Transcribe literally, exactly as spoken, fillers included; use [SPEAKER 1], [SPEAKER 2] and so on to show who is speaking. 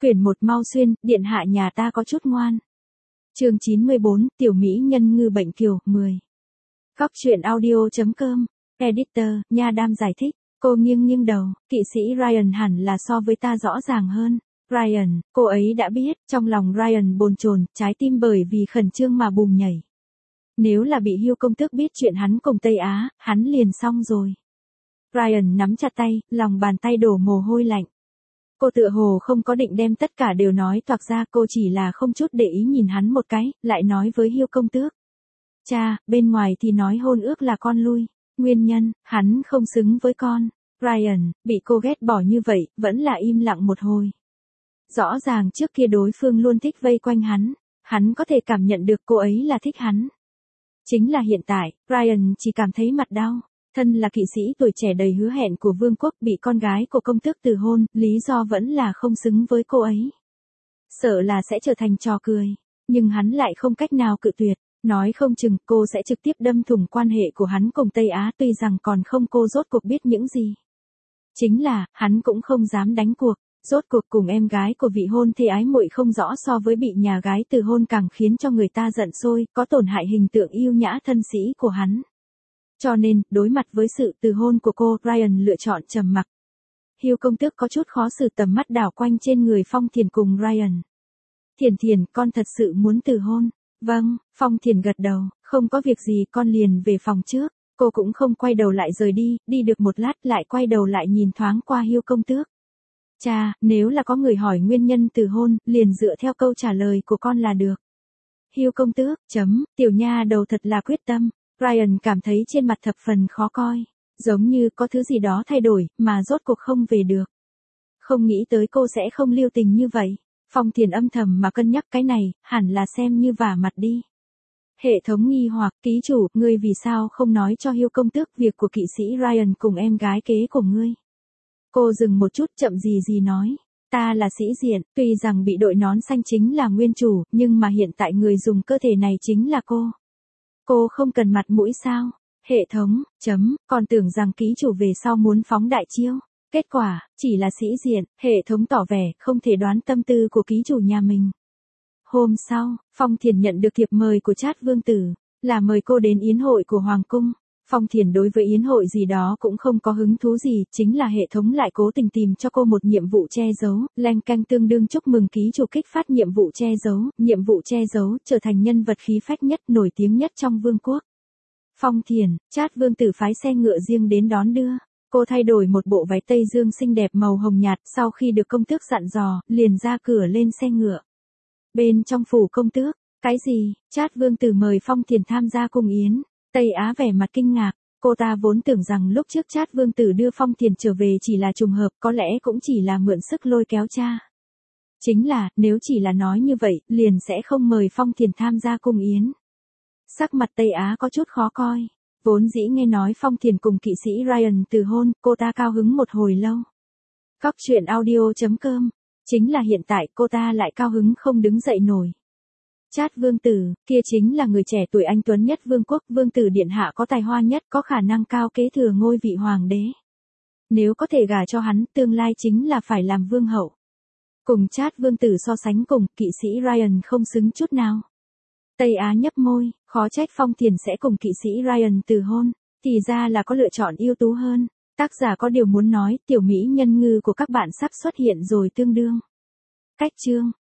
[SPEAKER 1] Quyển một mau xuyên, điện hạ nhà ta có chút ngoan. Chương chín mươi bốn, tiểu mỹ nhân ngư bệnh kiều, mười. Góc truyện audio chấm com, editor, Nha Đam giải thích, cô nghiêng nghiêng đầu, kỵ sĩ Ryan hẳn là so với ta rõ ràng hơn. Ryan, cô ấy đã biết, trong lòng Ryan bồn chồn, trái tim bởi vì khẩn trương mà bùm nhảy. Nếu là bị Hugh công tước biết chuyện hắn cùng Tây Á, hắn liền xong rồi. Ryan nắm chặt tay, lòng bàn tay đổ mồ hôi lạnh. Cô tựa hồ không có định đem tất cả đều nói toạc ra, cô chỉ là không chút để ý nhìn hắn một cái, lại nói với Hugh công tước. Cha, bên ngoài thì nói hôn ước là con lui, nguyên nhân, hắn không xứng với con. Ryan, bị cô ghét bỏ như vậy, vẫn là im lặng một hồi. Rõ ràng trước kia đối phương luôn thích vây quanh hắn, hắn có thể cảm nhận được cô ấy là thích hắn. Chính là hiện tại, Ryan chỉ cảm thấy mặt đau. Thân là kỵ sĩ tuổi trẻ đầy hứa hẹn của vương quốc bị con gái của công tước từ hôn, lý do vẫn là không xứng với cô ấy. Sợ là sẽ trở thành trò cười, nhưng hắn lại không cách nào cự tuyệt, nói không chừng cô sẽ trực tiếp đâm thủng quan hệ của hắn cùng Tây Á, tuy rằng còn không cô rốt cuộc biết những gì. Chính là, hắn cũng không dám đánh cuộc, rốt cuộc cùng em gái của vị hôn thê ái muội không rõ so với bị nhà gái từ hôn càng khiến cho người ta giận sôi, có tổn hại hình tượng yêu nhã thân sĩ của hắn. Cho nên, đối mặt với sự từ hôn của cô, Ryan lựa chọn trầm mặc. Hugh công tước có chút khó xử, tầm mắt đảo quanh trên người Phong Thiền cùng Ryan. Thiền Thiền, con thật sự muốn từ hôn. Vâng, Phong Thiền gật đầu, không có việc gì, con liền về phòng trước. Cô cũng không quay đầu lại rời đi, đi được một lát lại quay đầu lại nhìn thoáng qua Hugh công tước. Cha, nếu là có người hỏi nguyên nhân từ hôn, liền dựa theo câu trả lời của con là được. Hugh công tước, chấm, tiểu nha đầu thật là quyết tâm. Ryan cảm thấy trên mặt thập phần khó coi, giống như có thứ gì đó thay đổi, mà rốt cuộc không về được. Không nghĩ tới cô sẽ không lưu tình như vậy. Phong Thiền âm thầm mà cân nhắc cái này, hẳn là xem như vả mặt đi. Hệ thống nghi hoặc, ký chủ, ngươi vì sao không nói cho Hugh công tước việc của kỵ sĩ Ryan cùng em gái kế của ngươi. Cô dừng một chút, chậm gì gì nói. Ta là sĩ diện, tuy rằng bị đội nón xanh chính là nguyên chủ, nhưng mà hiện tại người dùng cơ thể này chính là cô. Cô không cần mặt mũi sao? Hệ thống, chấm, còn tưởng rằng ký chủ về sau muốn phóng đại chiêu. Kết quả, chỉ là sĩ diện, hệ thống tỏ vẻ không thể đoán tâm tư của ký chủ nhà mình. Hôm sau, Phong Thiền nhận được thiệp mời của Trát Vương Tử, là mời cô đến yến hội của Hoàng Cung. Phong Thiền đối với yến hội gì đó cũng không có hứng thú gì, chính là hệ thống lại cố tình tìm cho cô một nhiệm vụ che giấu, leng canh tương đương chúc mừng ký chủ kích phát nhiệm vụ che giấu, nhiệm vụ che giấu, trở thành nhân vật khí phách nhất, nổi tiếng nhất trong vương quốc. Phong Thiền, Trát Vương Tử phái xe ngựa riêng đến đón đưa, cô thay đổi một bộ váy tây dương xinh đẹp màu hồng nhạt, sau khi được công tước dặn dò, liền ra cửa lên xe ngựa. Bên trong phủ công tước, cái gì, Trát Vương Tử mời Phong Thiền tham gia cùng yến. Tây Á vẻ mặt kinh ngạc, cô ta vốn tưởng rằng lúc trước Trát Vương Tử đưa Phong Thiền trở về chỉ là trùng hợp, có lẽ cũng chỉ là mượn sức lôi kéo cha. Chính là, nếu chỉ là nói như vậy, liền sẽ không mời Phong Thiền tham gia cung yến. Sắc mặt Tây Á có chút khó coi, vốn dĩ nghe nói Phong Thiền cùng kỵ sĩ Ryan từ hôn, cô ta cao hứng một hồi lâu. Góc truyện audio chấm com, chính là hiện tại cô ta lại cao hứng không đứng dậy nổi. Trát Vương Tử, kia chính là người trẻ tuổi anh tuấn nhất vương quốc, Vương Tử điện hạ có tài hoa nhất, có khả năng cao kế thừa ngôi vị hoàng đế. Nếu có thể gả cho hắn, tương lai chính là phải làm vương hậu. Cùng Trát Vương Tử so sánh cùng, kỵ sĩ Ryan không xứng chút nào. Tây Á nhấp môi, khó trách Phong Thiền sẽ cùng kỵ sĩ Ryan từ hôn, thì ra là có lựa chọn ưu tú hơn. Tác giả có điều muốn nói, tiểu mỹ nhân ngư của các bạn sắp xuất hiện rồi tương đương. Cách chương